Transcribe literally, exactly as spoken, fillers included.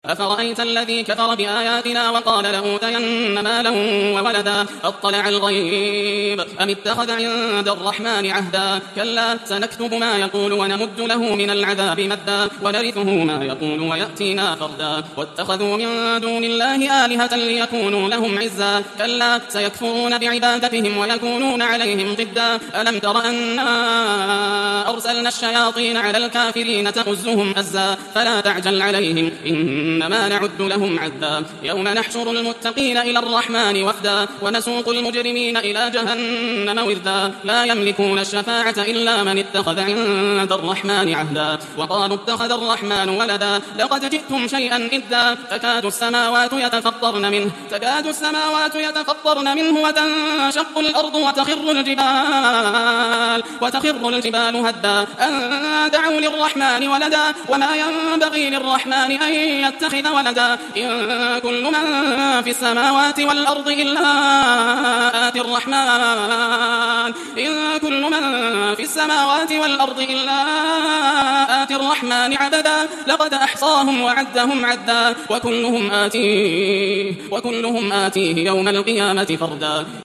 أفرأيت الذي كفر بآياتنا وقال لأوتين مالا وولدا أطلع الغيب أم اتخذ عند الرحمن عهدا كلا سنكتب ما يقول ونمد له من العذاب مدا ونرثه ما يقول ويأتينا فردا واتخذوا من دون الله آلهة ليكونوا لهم عزا كلا سيكفرون بعبادتهم ويكونون عليهم ضدا ألم تر أنا أرسلنا الشياطين على الكافرين تؤزهم أزا فلا تعجل عليهم إنما نعد لهم عدا يوم نحشر المتقين إلى الرحمن وفدا ونسوق المجرمين إلى جهنم وردا لا يملكون الشفاعة إلا من اتخذ عند الرحمن عهدا وقالوا اتخذ الرحمن ولدا لقد جئتم شيئا إدا تكاد السماوات يتفطرن منه تكاد السماوات يتفطرن منه وتنشق الأرض وتخر الجبال وتخر الجبال هدا أن دعوا للرحمن ولدا وما ينبغي للرحمن أن يتخذ ولدا إن كل من في السماوات والأرض إلا آتي الرحمن إن كل من في السماوات والأرض إلا آتي الرحمن عبدا لقد أحصاهم وعدهم عدا وكلهم آتيه وكلهم آتيه يوم القيامة فردا.